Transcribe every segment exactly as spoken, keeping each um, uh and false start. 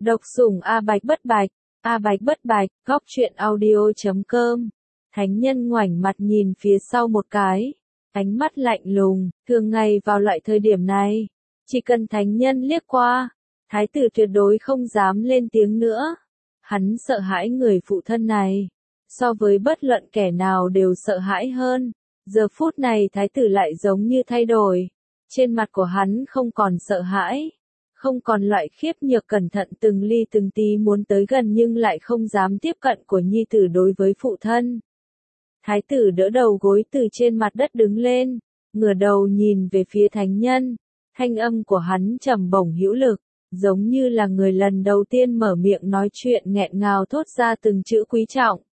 Độc sủng A Bạch Bất Bạch, A Bạch Bất Bạch, góc truyện audio chấm com. Thánh nhân ngoảnh mặt nhìn phía sau một cái, ánh mắt lạnh lùng, thường ngày vào loại thời điểm này, chỉ cần thánh nhân liếc qua, thái tử tuyệt đối không dám lên tiếng nữa. Hắn sợ hãi người phụ thân này, so với bất luận kẻ nào đều sợ hãi hơn. Giờ phút này thái tử lại giống như thay đổi, trên mặt của hắn không còn sợ hãi, không còn loại khiếp nhược cẩn thận từng ly từng tí muốn tới gần nhưng lại không dám tiếp cận của nhi tử đối với phụ thân. Thái tử đỡ đầu gối từ trên mặt đất đứng lên, ngửa đầu nhìn về phía thánh nhân, thanh âm của hắn trầm bổng hữu lực, giống như là người lần đầu tiên mở miệng nói chuyện nghẹn ngào thốt ra từng chữ quý trọng.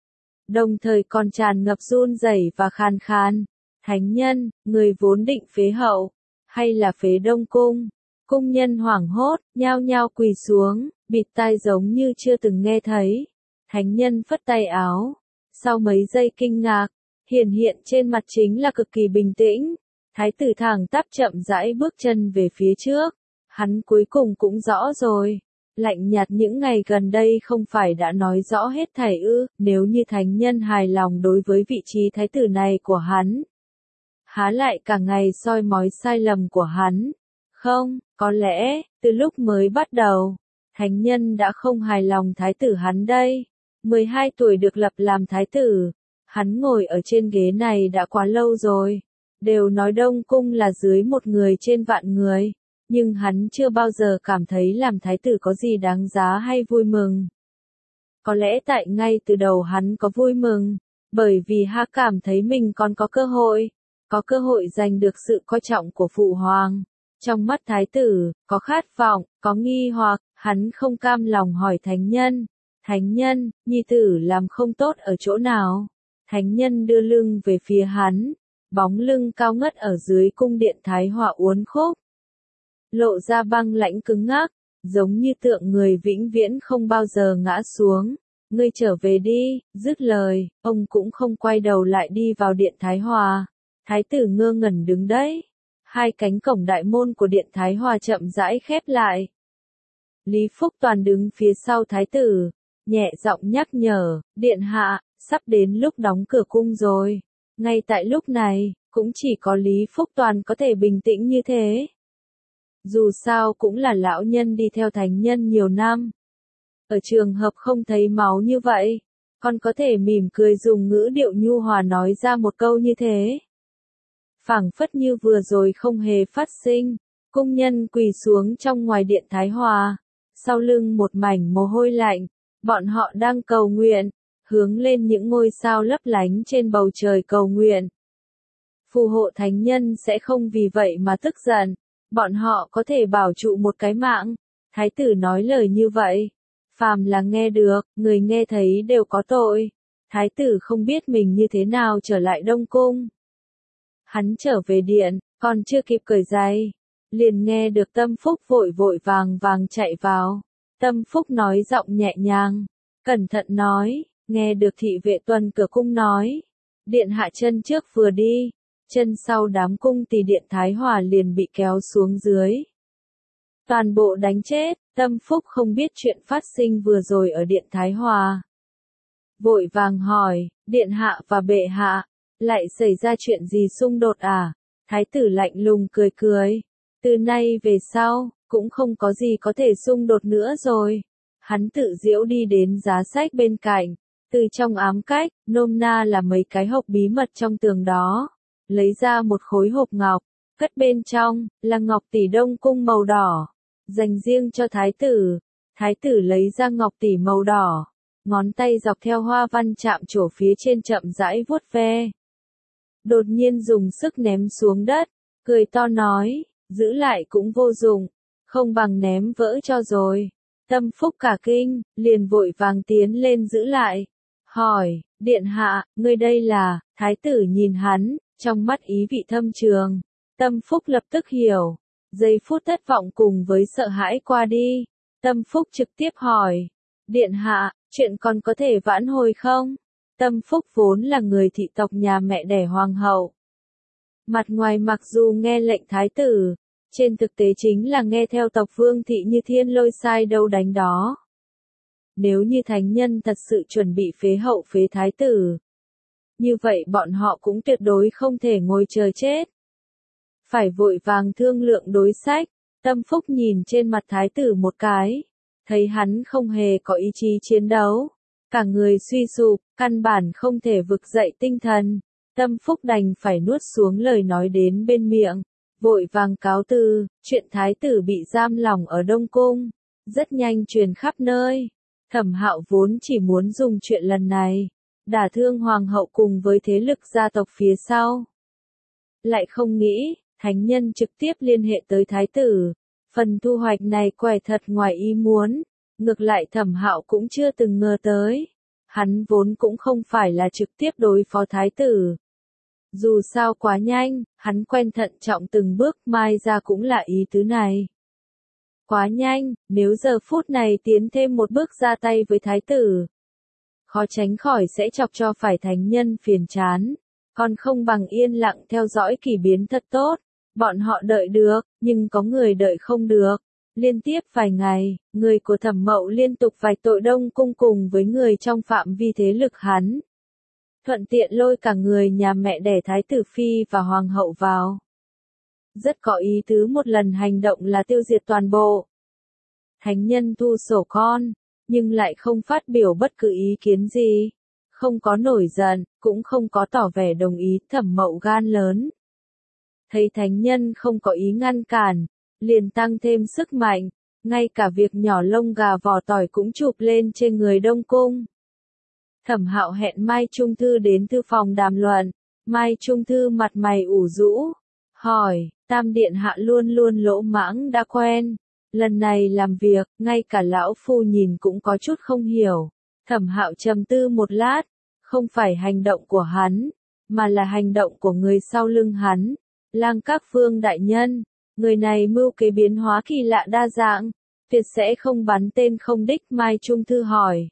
Đồng thời còn tràn ngập run rẩy và khàn khàn. Thánh nhân, người vốn định phế hậu, hay là phế Đông Cung? Cung nhân hoảng hốt, nhao nhao quỳ xuống, bịt tai giống như chưa từng nghe thấy. Thánh nhân phất tay áo. Sau mấy giây kinh ngạc, hiển hiện trên mặt chính là cực kỳ bình tĩnh. Thái tử thẳng tắp chậm rãi bước chân về phía trước. Hắn cuối cùng cũng rõ rồi. Lạnh nhạt những ngày gần đây không phải đã nói rõ hết thảy ư, nếu như thánh nhân hài lòng đối với vị trí thái tử này của hắn. Há lại cả ngày soi mói sai lầm của hắn. Không, có lẽ, từ lúc mới bắt đầu, thánh nhân đã không hài lòng thái tử hắn đây. mười hai tuổi được lập làm thái tử, hắn ngồi ở trên ghế này đã quá lâu rồi. Đều nói Đông Cung là dưới một người trên vạn người. Nhưng hắn chưa bao giờ cảm thấy làm thái tử có gì đáng giá hay vui mừng. Có lẽ tại ngay từ đầu hắn có vui mừng, bởi vì hắn cảm thấy mình còn có cơ hội, có cơ hội giành được sự coi trọng của phụ hoàng. Trong mắt thái tử, có khát vọng, có nghi hoặc, hắn không cam lòng hỏi thánh nhân. Thánh nhân, nhi tử làm không tốt ở chỗ nào? Thánh nhân đưa lưng về phía hắn, bóng lưng cao ngất ở dưới cung điện Thái Hòa uốn khúc. Lộ ra băng lãnh cứng ngắc, giống như tượng người vĩnh viễn không bao giờ ngã xuống. Ngươi trở về đi, dứt lời, ông cũng không quay đầu lại đi vào điện Thái Hòa. Thái tử ngơ ngẩn đứng đấy. Hai cánh cổng đại môn của điện Thái Hòa chậm rãi khép lại. Lý Phúc Toàn đứng phía sau thái tử, nhẹ giọng nhắc nhở, điện hạ, sắp đến lúc đóng cửa cung rồi. Ngay tại lúc này, cũng chỉ có Lý Phúc Toàn có thể bình tĩnh như thế. Dù sao cũng là lão nhân đi theo thánh nhân nhiều năm. Ở trường hợp không thấy máu như vậy, còn có thể mỉm cười dùng ngữ điệu nhu hòa nói ra một câu như thế. Phảng phất như vừa rồi không hề phát sinh, cung nhân quỳ xuống trong ngoài điện Thái Hòa, sau lưng một mảnh mồ hôi lạnh, bọn họ đang cầu nguyện, hướng lên những ngôi sao lấp lánh trên bầu trời cầu nguyện. Phù hộ thánh nhân sẽ không vì vậy mà tức giận. Bọn họ có thể bảo trụ một cái mạng. Thái tử nói lời như vậy. Phàm là nghe được, người nghe thấy đều có tội. Thái tử không biết mình như thế nào trở lại Đông Cung. Hắn trở về điện, còn chưa kịp cởi giày. Liền nghe được Tâm Phúc vội vội vàng vàng chạy vào. Tâm Phúc nói giọng nhẹ nhàng. Cẩn thận nói, nghe được thị vệ tuần cửa cung nói. Điện hạ chân trước vừa đi. Chân sau đám cung tỳ điện Thái Hòa liền bị kéo xuống dưới. Toàn bộ đánh chết, Tâm Phúc không biết chuyện phát sinh vừa rồi ở điện Thái Hòa. Vội vàng hỏi, điện hạ và bệ hạ, lại xảy ra chuyện gì xung đột à? Thái tử lạnh lùng cười cười. Từ nay về sau, cũng không có gì có thể xung đột nữa rồi. Hắn tự giễu đi đến giá sách bên cạnh, từ trong ám cách, nôm na là mấy cái hộp bí mật trong tường đó. Lấy ra một khối hộp ngọc, cất bên trong, là ngọc tỷ Đông Cung màu đỏ, dành riêng cho thái tử. Thái tử lấy ra ngọc tỷ màu đỏ, ngón tay dọc theo hoa văn chạm trổ phía trên chậm rãi vuốt ve. Đột nhiên dùng sức ném xuống đất, cười to nói, giữ lại cũng vô dụng, không bằng ném vỡ cho rồi. Tâm Phúc cả kinh, liền vội vàng tiến lên giữ lại. Hỏi, điện hạ, ngươi đây là? Thái tử nhìn hắn. Trong mắt ý vị thâm trường, Tâm Phúc lập tức hiểu. Giây phút thất vọng cùng với sợ hãi qua đi. Tâm Phúc trực tiếp hỏi. Điện hạ, chuyện còn có thể vãn hồi không? Tâm Phúc vốn là người thị tộc nhà mẹ đẻ hoàng hậu. Mặt ngoài mặc dù nghe lệnh thái tử, Trên thực tế chính là nghe theo tộc Vương thị như thiên lôi sai đâu đánh đó. Nếu như thánh nhân thật sự chuẩn bị phế hậu phế thái tử, như vậy bọn họ cũng tuyệt đối không thể ngồi chờ chết. Phải vội vàng thương lượng đối sách. Tâm Phúc nhìn trên mặt thái tử một cái, thấy hắn không hề có ý chí chiến đấu, cả người suy sụp, căn bản không thể vực dậy tinh thần. Tâm Phúc đành phải nuốt xuống lời nói đến bên miệng, vội vàng cáo từ. Chuyện thái tử bị giam lỏng ở Đông Cung rất nhanh truyền khắp nơi. Thẩm Hạo vốn chỉ muốn dùng chuyện lần này đả thương hoàng hậu cùng với thế lực gia tộc phía sau, lại không nghĩ thánh nhân trực tiếp liên hệ tới thái tử. Phần thu hoạch này quả thật ngoài ý muốn, ngược lại Thẩm Hạo cũng chưa từng ngờ tới. Hắn vốn cũng không phải là trực tiếp đối phó thái tử. Dù sao quá nhanh, hắn quen thận trọng từng bước, mai ra cũng là ý tứ này. Quá nhanh, nếu giờ phút này tiến thêm một bước ra tay với thái tử, khó tránh khỏi sẽ chọc cho phải thánh nhân phiền chán. Còn không bằng yên lặng theo dõi kỳ biến thật tốt. Bọn họ đợi được, nhưng có người đợi không được. Liên tiếp vài ngày, người của Thẩm Mậu liên tục vạch tội Đông Cung cùng với người trong phạm vi thế lực hắn. Thuận tiện lôi cả người nhà mẹ đẻ thái tử phi và hoàng hậu vào. Rất có ý tứ một lần hành động là tiêu diệt toàn bộ. Thánh nhân thu sổ con, nhưng lại không phát biểu bất cứ ý kiến gì. Không có nổi giận, cũng không có tỏ vẻ đồng ý. Thẩm Mậu gan lớn. Thấy thánh nhân không có ý ngăn cản, liền tăng thêm sức mạnh, ngay cả việc nhỏ lông gà vỏ tỏi cũng chụp lên trên người Đông Cung. Thẩm Hạo hẹn Mai Trung Thư đến thư phòng đàm luận. Mai Trung Thư mặt mày ủ rũ, hỏi, Tam Điện Hạ luôn luôn lỗ mãng đã quen. Lần này làm việc, ngay cả lão phu nhìn cũng có chút không hiểu. Thẩm Hạo trầm tư một lát, không phải hành động của hắn, mà là hành động của người sau lưng hắn. Lang Các Phương đại nhân, người này mưu kế biến hóa kỳ lạ đa dạng, tuyệt sẽ không bắn tên không đích. Mai Trung Thư hỏi.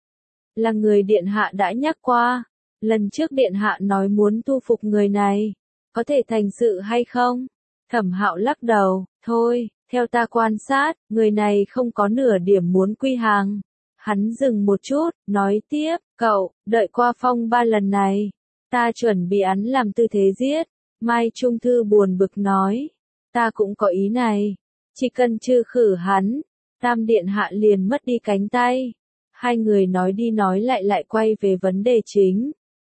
Là người Điện Hạ đã nhắc qua, lần trước Điện Hạ nói muốn thu phục người này, có thể thành sự hay không? Thẩm Hạo lắc đầu, thôi, theo ta quan sát, người này không có nửa điểm muốn quy hàng. Hắn dừng một chút, nói tiếp, cậu, đợi qua phong ba lần này, ta chuẩn bị án làm tư thế giết. Mai Trung Thư buồn bực nói, ta cũng có ý này, chỉ cần trừ khử hắn, Tam Điện Hạ liền mất đi cánh tay. Hai người nói đi nói lại lại quay về vấn đề chính.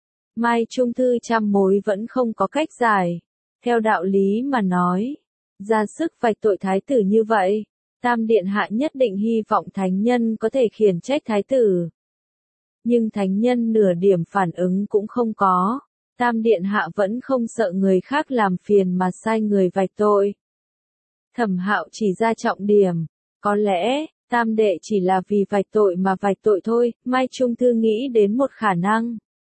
Mai Trung Thư trăm mối vẫn không có cách giải. Theo đạo lý mà nói, ra sức vạch tội thái tử như vậy, Tam Điện Hạ nhất định hy vọng thánh nhân có thể khiển trách thái tử. Nhưng thánh nhân nửa điểm phản ứng cũng không có. Tam Điện Hạ vẫn không sợ người khác làm phiền mà sai người vạch tội. Thẩm Hạo chỉ ra trọng điểm, có lẽ, Tam Đệ chỉ là vì vạch tội mà vạch tội thôi. Mai Trung Thư nghĩ đến một khả năng.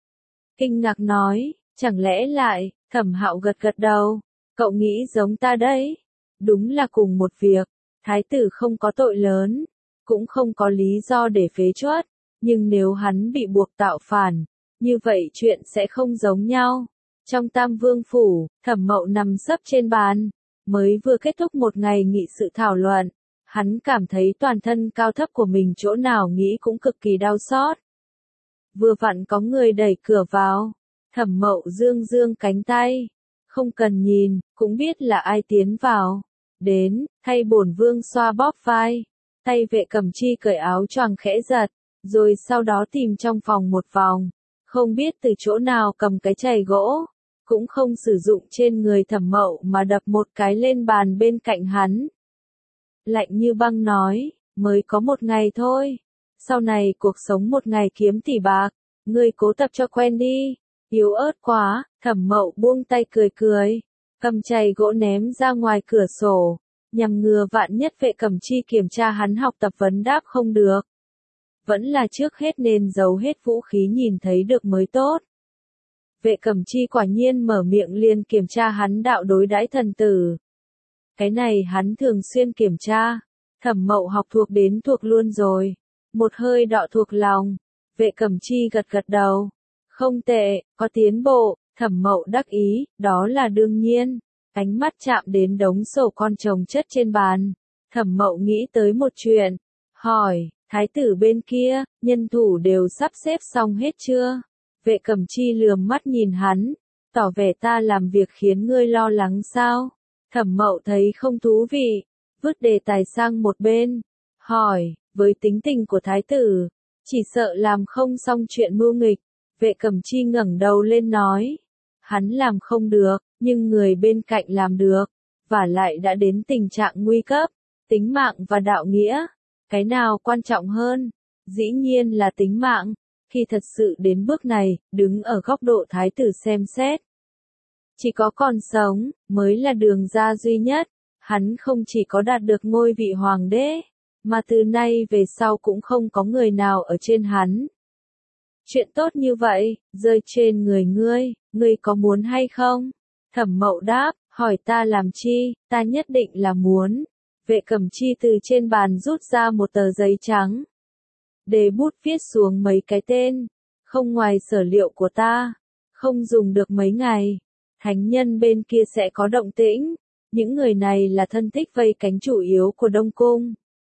Kinh ngạc nói, chẳng lẽ lại, Thẩm Hạo gật gật đầu, cậu nghĩ giống ta đấy. Đúng là cùng một việc, thái tử không có tội lớn, cũng không có lý do để phế truất, nhưng nếu hắn bị buộc tạo phản, như vậy chuyện sẽ không giống nhau. Trong Tam Vương Phủ, Thẩm Mậu nằm sấp trên bàn, mới vừa kết thúc một ngày nghị sự thảo luận. Hắn cảm thấy toàn thân cao thấp của mình chỗ nào nghĩ cũng cực kỳ đau xót. Vừa vặn có người đẩy cửa vào, Thẩm Mậu dương dương cánh tay, không cần nhìn, cũng biết là ai tiến vào. Đến, thay bổn vương xoa bóp vai, tay Vệ Cẩm Chi cởi áo choàng khẽ giật, rồi sau đó tìm trong phòng một vòng, không biết từ chỗ nào cầm cái chày gỗ, cũng không sử dụng trên người Thẩm Mậu mà đập một cái lên bàn bên cạnh hắn. Lạnh như băng nói, mới có một ngày thôi, sau này cuộc sống một ngày kiếm tỷ bạc, ngươi cố tập cho quen đi. Yếu ớt quá, Thẩm Mậu buông tay cười cười, cầm chày gỗ ném ra ngoài cửa sổ, nhằm ngừa vạn nhất Vệ Cẩm Chi kiểm tra hắn học tập vấn đáp không được. Vẫn là trước hết nên giấu hết vũ khí nhìn thấy được mới tốt. Vệ Cẩm Chi quả nhiên mở miệng liền kiểm tra hắn đạo đối đãi thần tử. Cái này hắn thường xuyên kiểm tra, Thẩm Mậu học thuộc đến thuộc luôn rồi. Một hơi đọ thuộc lòng, Vệ Cẩm Chi gật gật đầu. Không tệ, có tiến bộ. Thẩm Mậu đắc ý, đó là đương nhiên. Ánh mắt chạm đến đống sổ con chồng chất trên bàn. Thẩm Mậu nghĩ tới một chuyện. Hỏi, thái tử bên kia, nhân thủ đều sắp xếp xong hết chưa? Vệ Cẩm Chi lườm mắt nhìn hắn, tỏ vẻ ta làm việc khiến ngươi lo lắng sao? Thẩm Mậu thấy không thú vị, vứt đề tài sang một bên. Hỏi, với tính tình của thái tử, chỉ sợ làm không xong chuyện mưu nghịch. Vệ Cẩm Chi ngẩng đầu lên nói, hắn làm không được, nhưng người bên cạnh làm được, và lại đã đến tình trạng nguy cấp, tính mạng và đạo nghĩa, cái nào quan trọng hơn? Dĩ nhiên là tính mạng, khi thật sự đến bước này, đứng ở góc độ thái tử xem xét. Chỉ có còn sống, mới là đường ra duy nhất, hắn không chỉ có đạt được ngôi vị hoàng đế, mà từ nay về sau cũng không có người nào ở trên hắn. Chuyện tốt như vậy, rơi trên người ngươi, ngươi có muốn hay không? Thẩm Mậu đáp, hỏi ta làm chi, ta nhất định là muốn. Vệ Cẩm Chi từ trên bàn rút ra một tờ giấy trắng. Đề bút viết xuống mấy cái tên, không ngoài sở liệu của ta, không dùng được mấy ngày. Thánh nhân bên kia sẽ có động tĩnh, những người này là thân thích vây cánh chủ yếu của Đông Cung.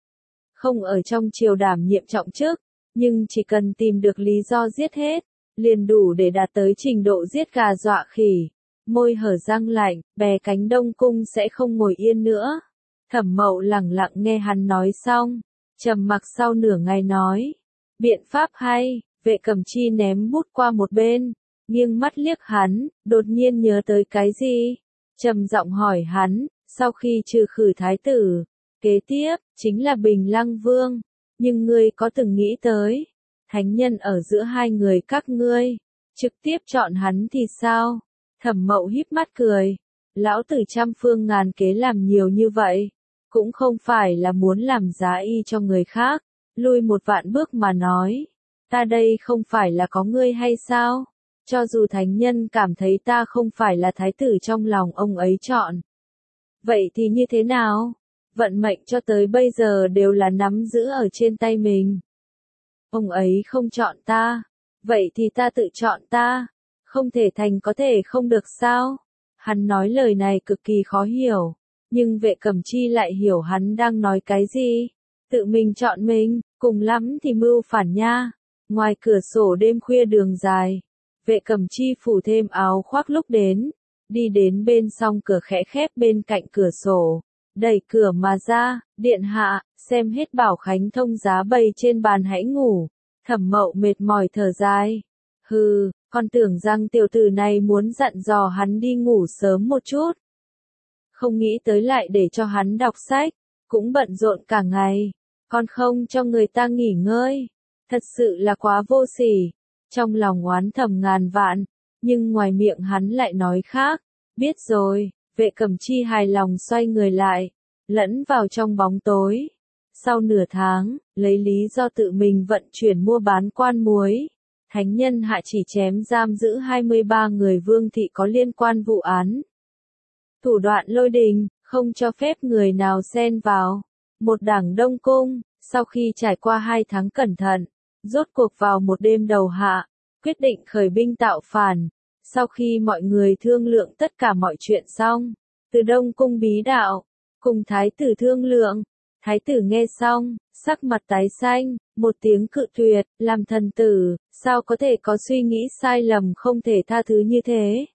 Không ở trong triều đảm nhiệm trọng chức, nhưng chỉ cần tìm được lý do giết hết, liền đủ để đạt tới trình độ giết gà dọa khỉ. Môi hở răng lạnh, bè cánh Đông Cung sẽ không ngồi yên nữa. Thẩm Mậu lẳng lặng nghe hắn nói xong, trầm mặc sau nửa ngày nói, biện pháp hay. Vệ Cẩm Chi ném bút qua một bên, nghiêng mắt liếc hắn, đột nhiên nhớ tới cái gì, trầm giọng hỏi hắn, sau khi trừ khử thái tử, kế tiếp chính là Bình Lăng Vương, nhưng ngươi có từng nghĩ tới, thánh nhân ở giữa hai người các ngươi, trực tiếp chọn hắn thì sao? Thẩm Mậu híp mắt cười, lão tử trăm phương ngàn kế làm nhiều như vậy, cũng không phải là muốn làm giá y cho người khác, lui một vạn bước mà nói, ta đây không phải là có ngươi hay sao? Cho dù thánh nhân cảm thấy ta không phải là thái tử trong lòng ông ấy chọn. Vậy thì như thế nào? Vận mệnh cho tới bây giờ đều là nắm giữ ở trên tay mình. Ông ấy không chọn ta, vậy thì ta tự chọn ta, không thể thành có thể không được sao? Hắn nói lời này cực kỳ khó hiểu, nhưng Vệ Cẩm Chi lại hiểu hắn đang nói cái gì. Tự mình chọn mình, cùng lắm thì mưu phản nha. Ngoài cửa sổ đêm khuya đường dài, Vệ Cẩm Chi phủ thêm áo khoác lúc đến, đi đến bên song cửa khẽ khép bên cạnh cửa sổ, đẩy cửa mà ra, điện hạ, xem hết Bảo Khánh thông giá bày trên bàn hãy ngủ. Thẩm Mậu mệt mỏi thở dài, hừ, con tưởng rằng tiểu tử này muốn dặn dò hắn đi ngủ sớm một chút. Không nghĩ tới lại để cho hắn đọc sách, cũng bận rộn cả ngày, còn không cho người ta nghỉ ngơi. Thật sự là quá vô sỉ. Trong lòng oán thầm ngàn vạn, nhưng ngoài miệng hắn lại nói khác. Biết rồi. Vệ Cẩm Chi hài lòng xoay người lại, lẫn vào trong bóng tối. Sau nửa tháng, lấy lý do tự mình vận chuyển mua bán quan muối, thánh nhân hạ chỉ chém giam giữ hai mươi ba người Vương thị có liên quan vụ án. Thủ đoạn lôi đình, không cho phép người nào xen vào. Một đảng Đông Cung, sau khi trải qua hai tháng cẩn thận, rốt cuộc vào một đêm đầu hạ, quyết định khởi binh tạo phản. Sau khi mọi người thương lượng tất cả mọi chuyện xong, từ Đông Cung bí đạo, cùng thái tử thương lượng, thái tử nghe xong, sắc mặt tái xanh, một tiếng cự tuyệt, làm thần tử, sao có thể có suy nghĩ sai lầm không thể tha thứ như thế.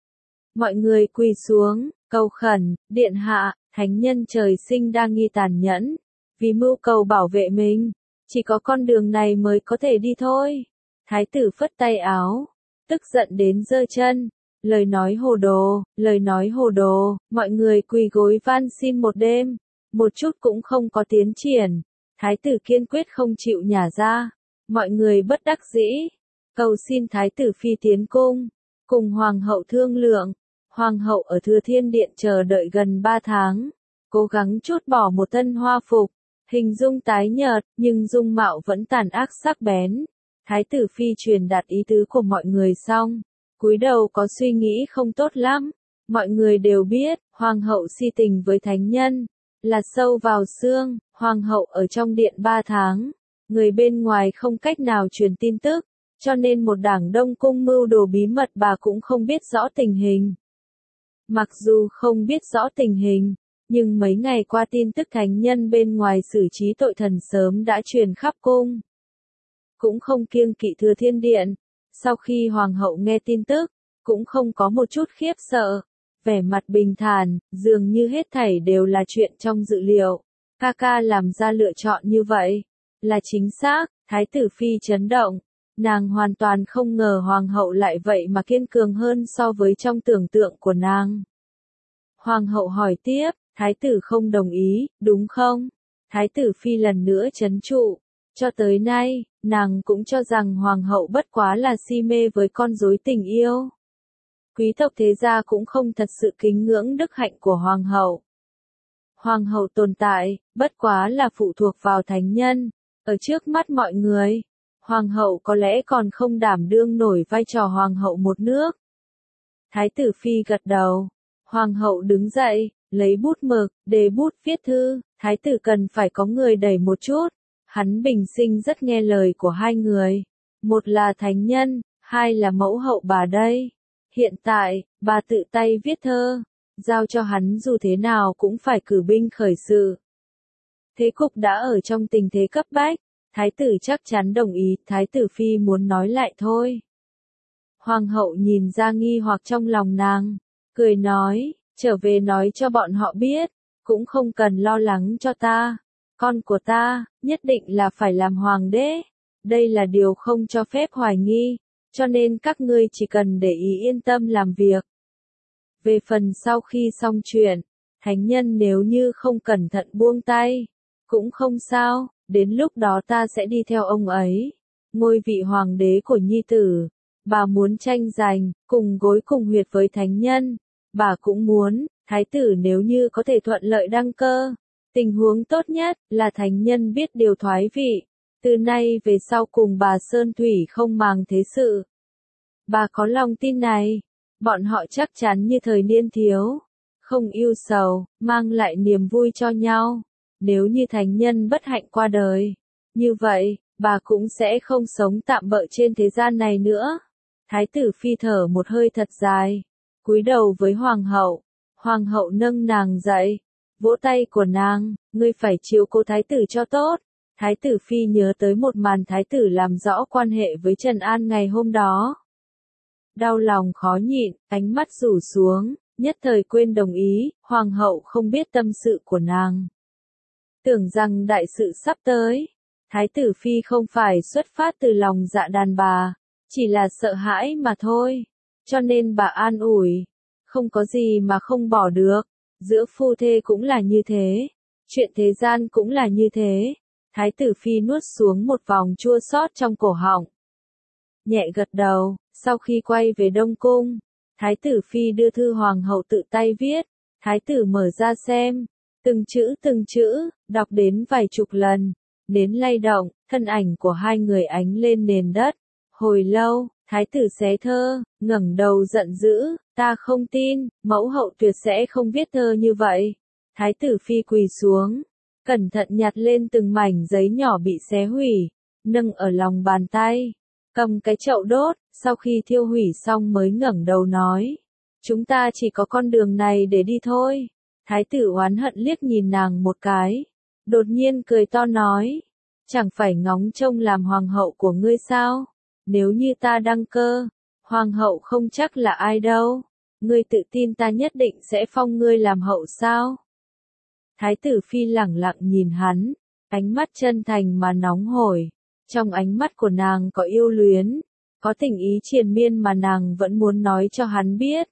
Mọi người quỳ xuống, cầu khẩn, điện hạ, thánh nhân trời sinh đa nghi tàn nhẫn, vì mưu cầu bảo vệ mình, chỉ có con đường này mới có thể đi thôi. Thái tử phất tay áo, tức giận đến giơ chân, lời nói hồ đồ, lời nói hồ đồ, mọi người quỳ gối van xin một đêm, một chút cũng không có tiến triển. Thái tử kiên quyết không chịu nhả ra, mọi người bất đắc dĩ, cầu xin thái tử phi tiến cung, cùng hoàng hậu thương lượng. Hoàng hậu ở Thừa Thiên Điện chờ đợi gần ba tháng, cố gắng trút bỏ một thân hoa phục, hình dung tái nhợt, nhưng dung mạo vẫn tàn ác sắc bén. Thái tử phi truyền đạt ý tứ của mọi người xong, cúi đầu có suy nghĩ không tốt lắm. Mọi người đều biết, hoàng hậu si tình với thánh nhân, là sâu vào xương. Hoàng hậu ở trong điện ba tháng, người bên ngoài không cách nào truyền tin tức, cho nên một đảng Đông Cung mưu đồ bí mật bà cũng không biết rõ tình hình. Mặc dù không biết rõ tình hình, nhưng mấy ngày qua tin tức thánh nhân bên ngoài xử trí tội thần sớm đã truyền khắp cung. Cũng không kiêng kỵ Thừa Thiên Điện. Sau khi hoàng hậu nghe tin tức, cũng không có một chút khiếp sợ, vẻ mặt bình thản, dường như hết thảy đều là chuyện trong dự liệu. Ca ca làm ra lựa chọn như vậy, là chính xác. Thái tử phi chấn động, nàng hoàn toàn không ngờ hoàng hậu lại vậy mà kiên cường hơn so với trong tưởng tượng của nàng. Hoàng hậu hỏi tiếp, thái tử không đồng ý, đúng không? Thái tử phi lần nữa trấn trụ, cho tới nay, nàng cũng cho rằng hoàng hậu bất quá là si mê với con rối tình yêu. Quý tộc thế gia cũng không thật sự kính ngưỡng đức hạnh của hoàng hậu. Hoàng hậu tồn tại, bất quá là phụ thuộc vào thánh nhân. Ở trước mắt mọi người, hoàng hậu có lẽ còn không đảm đương nổi vai trò hoàng hậu một nước. Thái tử phi gật đầu. Hoàng hậu đứng dậy, lấy bút mực, đề bút viết thư. Thái tử cần phải có người đẩy một chút. Hắn bình sinh rất nghe lời của hai người. Một là thánh nhân, hai là mẫu hậu bà đây. Hiện tại, bà tự tay viết thơ, giao cho hắn dù thế nào cũng phải cử binh khởi sự. Thế cục đã ở trong tình thế cấp bách, thái tử chắc chắn đồng ý, thái tử phi muốn nói lại thôi. Hoàng hậu nhìn ra nghi hoặc trong lòng nàng, cười nói, trở về nói cho bọn họ biết, cũng không cần lo lắng cho ta. Con của ta, nhất định là phải làm hoàng đế. Đây là điều không cho phép hoài nghi, cho nên các ngươi chỉ cần để ý yên tâm làm việc. Về phần sau khi xong chuyện, thánh nhân nếu như không cẩn thận buông tay, cũng không sao, đến lúc đó ta sẽ đi theo ông ấy. Ngôi vị hoàng đế của nhi tử, bà muốn tranh giành, cùng gối cùng huyệt với thánh nhân, bà cũng muốn, thái tử nếu như có thể thuận lợi đăng cơ. Tình huống tốt nhất là thánh nhân biết điều thoái vị, từ nay về sau cùng bà Sơn Thủy không màng thế sự. Bà có lòng tin này, bọn họ chắc chắn như thời niên thiếu, không ưu sầu, mang lại niềm vui cho nhau. Nếu như thánh nhân bất hạnh qua đời, như vậy, bà cũng sẽ không sống tạm bợ trên thế gian này nữa. Thái tử phi thở một hơi thật dài, cúi đầu với hoàng hậu. Hoàng hậu nâng nàng dậy, vỗ tay của nàng, ngươi phải chiếu cố thái tử cho tốt. Thái tử phi nhớ tới một màn thái tử làm rõ quan hệ với Trần An ngày hôm đó. Đau lòng khó nhịn, ánh mắt rủ xuống, nhất thời quên đồng ý, hoàng hậu không biết tâm sự của nàng. Tưởng rằng đại sự sắp tới, thái tử phi không phải xuất phát từ lòng dạ đàn bà, chỉ là sợ hãi mà thôi, cho nên bà an ủi, không có gì mà không bỏ được, giữa phu thê cũng là như thế, chuyện thế gian cũng là như thế. Thái tử phi nuốt xuống một vòng chua xót trong cổ họng, nhẹ gật đầu. Sau khi quay về Đông Cung, thái tử phi đưa thư hoàng hậu tự tay viết, thái tử mở ra xem, từng chữ từng chữ, đọc đến vài chục lần, nến lay động, thân ảnh của hai người ánh lên nền đất. Hồi lâu, thái tử xé thơ, ngẩng đầu giận dữ, ta không tin, mẫu hậu tuyệt sẽ không viết thơ như vậy. Thái tử phi quỳ xuống, cẩn thận nhặt lên từng mảnh giấy nhỏ bị xé hủy, nâng ở lòng bàn tay, cầm cái chậu đốt, sau khi thiêu hủy xong mới ngẩng đầu nói, chúng ta chỉ có con đường này để đi thôi. Thái tử oán hận liếc nhìn nàng một cái, đột nhiên cười to nói, chẳng phải ngóng trông làm hoàng hậu của ngươi sao? Nếu như ta đăng cơ, hoàng hậu không chắc là ai đâu, ngươi tự tin ta nhất định sẽ phong ngươi làm hậu sao? Thái tử phi lẳng lặng nhìn hắn, ánh mắt chân thành mà nóng hổi, trong ánh mắt của nàng có yêu luyến, có tình ý triền miên mà nàng vẫn muốn nói cho hắn biết.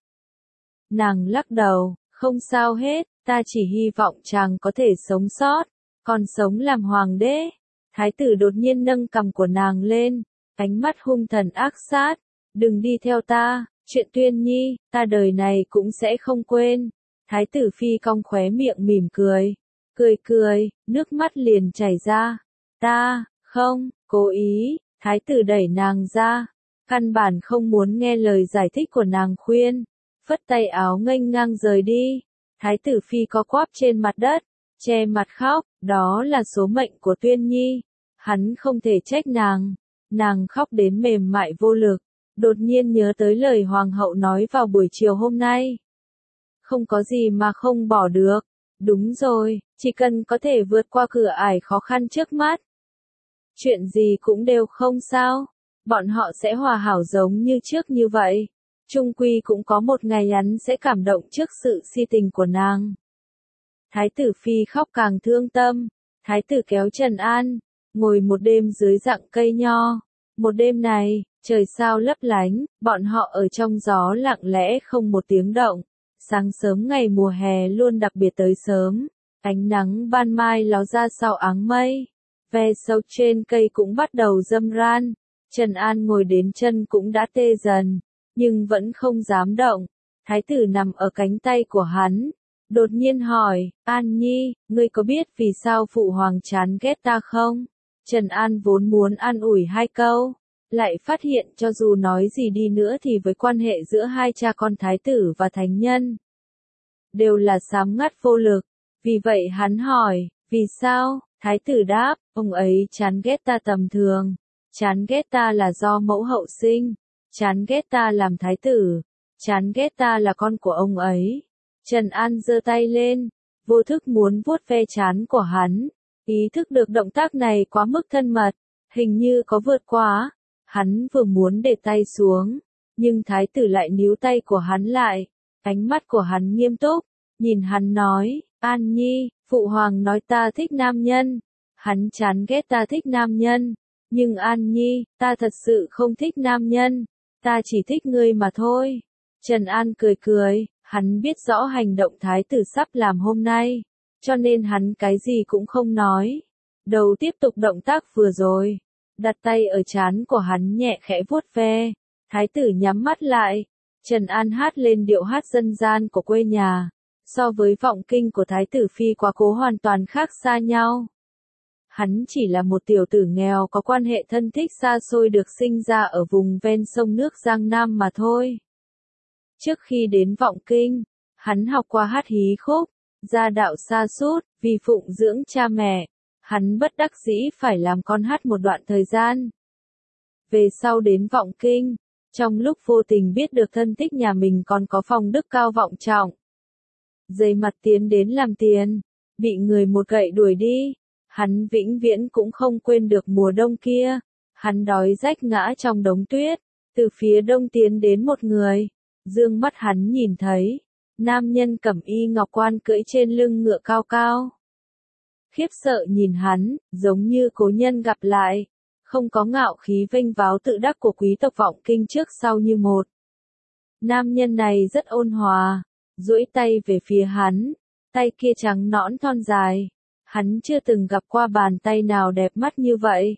Nàng lắc đầu, không sao hết, ta chỉ hy vọng chàng có thể sống sót, còn sống làm hoàng đế. Thái tử đột nhiên nâng cằm của nàng lên, ánh mắt hung thần ác sát, đừng đi theo ta, chuyện Tuyên Nhi, ta đời này cũng sẽ không quên. Thái tử phi cong khóe miệng mỉm cười, cười cười, nước mắt liền chảy ra, ta, không, cố ý. Thái tử đẩy nàng ra, căn bản không muốn nghe lời giải thích của nàng khuyên, phất tay áo nghênh ngang rời đi. Thái tử phi co quắp trên mặt đất, che mặt khóc, đó là số mệnh của Tuyên Nhi, hắn không thể trách nàng. Nàng khóc đến mềm mại vô lực, đột nhiên nhớ tới lời hoàng hậu nói vào buổi chiều hôm nay. Không có gì mà không bỏ được. Đúng rồi, chỉ cần có thể vượt qua cửa ải khó khăn trước mắt. Chuyện gì cũng đều không sao. Bọn họ sẽ hòa hảo giống như trước như vậy. Trung quy cũng có một ngày hắn sẽ cảm động trước sự si tình của nàng. Thái tử phi khóc càng thương tâm. Thái tử kéo Trần An, ngồi một đêm dưới rặng cây nho. Một đêm này, trời sao lấp lánh, bọn họ ở trong gió lặng lẽ không một tiếng động. Sáng sớm ngày mùa hè luôn đặc biệt tới sớm. Ánh nắng ban mai ló ra sau áng mây. Ve sâu trên cây cũng bắt đầu râm ran. Trần An ngồi đến chân cũng đã tê dần, nhưng vẫn không dám động. Thái tử nằm ở cánh tay của hắn. Đột nhiên hỏi, An Nhi, ngươi có biết vì sao phụ hoàng chán ghét ta không? Trần An vốn muốn an ủi hai câu, lại phát hiện cho dù nói gì đi nữa thì với quan hệ giữa hai cha con thái tử và thánh nhân, đều là sám ngắt vô lực. Vì vậy hắn hỏi, vì sao? Thái tử đáp, ông ấy chán ghét ta tầm thường, chán ghét ta là do mẫu hậu sinh, chán ghét ta làm thái tử, chán ghét ta là con của ông ấy. Trần An giơ tay lên, vô thức muốn vuốt ve trán của hắn, ý thức được động tác này quá mức thân mật, hình như có vượt quá. Hắn vừa muốn để tay xuống, nhưng thái tử lại níu tay của hắn lại, ánh mắt của hắn nghiêm túc, nhìn hắn nói, An Nhi, phụ hoàng nói ta thích nam nhân, hắn chán ghét ta thích nam nhân, nhưng An Nhi, ta thật sự không thích nam nhân, ta chỉ thích ngươi mà thôi. Trần An cười cười, hắn biết rõ hành động thái tử sắp làm hôm nay, cho nên hắn cái gì cũng không nói. Đầu tiếp tục động tác vừa rồi, đặt tay ở trán của hắn nhẹ khẽ vuốt ve. Thái tử nhắm mắt lại. Trần An hát lên điệu hát dân gian của quê nhà. So với vọng kinh của thái tử phi quá cố hoàn toàn khác xa nhau. Hắn chỉ là một tiểu tử nghèo có quan hệ thân thích xa xôi được sinh ra ở vùng ven sông nước Giang Nam mà thôi. Trước khi đến vọng kinh, hắn học qua hát hí khúc, gia đạo sa sút, vì phụng dưỡng cha mẹ, hắn bất đắc dĩ phải làm con hát một đoạn thời gian. Về sau đến vọng kinh, trong lúc vô tình biết được thân thích nhà mình còn có phong đức cao vọng trọng. Dày mặt tiến đến làm tiền, bị người một gậy đuổi đi, hắn vĩnh viễn cũng không quên được mùa đông kia. Hắn đói rách ngã trong đống tuyết, từ phía đông tiến đến một người, dương mắt hắn nhìn thấy, nam nhân cẩm y ngọc quan cưỡi trên lưng ngựa cao cao. Khiếp sợ nhìn hắn, giống như cố nhân gặp lại, không có ngạo khí vênh váo tự đắc của quý tộc vọng kinh trước sau như một. Nam nhân này rất ôn hòa, duỗi tay về phía hắn, tay kia trắng nõn thon dài, hắn chưa từng gặp qua bàn tay nào đẹp mắt như vậy.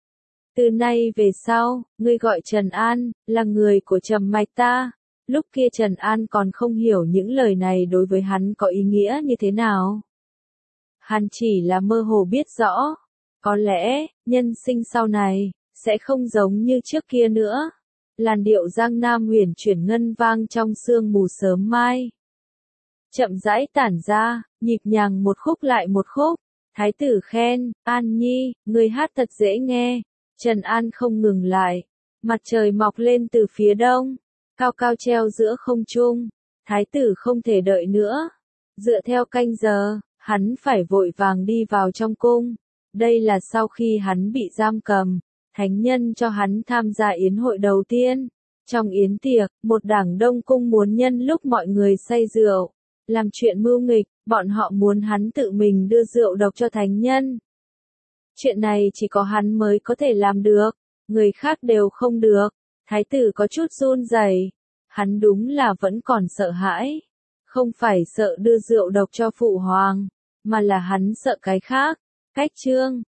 Từ nay về sau, ngươi gọi Trần An, là người của Trầm Mạch ta. Lúc kia Trần An còn không hiểu những lời này đối với hắn có ý nghĩa như thế nào. Hắn chỉ là mơ hồ biết rõ, có lẽ, nhân sinh sau này, sẽ không giống như trước kia nữa. Làn điệu Giang Nam huyền chuyển ngân vang trong sương mù sớm mai. Chậm rãi tản ra, nhịp nhàng một khúc lại một khúc. Thái tử khen, An Nhi, người hát thật dễ nghe. Trần An không ngừng lại. Mặt trời mọc lên từ phía đông, cao cao treo giữa không trung. Thái tử không thể đợi nữa. Dựa theo canh giờ, hắn phải vội vàng đi vào trong cung. Đây là sau khi hắn bị giam cầm, thánh nhân cho hắn tham gia yến hội đầu tiên. Trong yến tiệc, một đảng đông cung muốn nhân lúc mọi người say rượu, làm chuyện mưu nghịch, bọn họ muốn hắn tự mình đưa rượu độc cho thánh nhân. Chuyện này chỉ có hắn mới có thể làm được, người khác đều không được. Thái tử có chút run rẩy, hắn đúng là vẫn còn sợ hãi. Không phải sợ đưa rượu độc cho phụ hoàng, mà là hắn sợ cái khác. Cách chương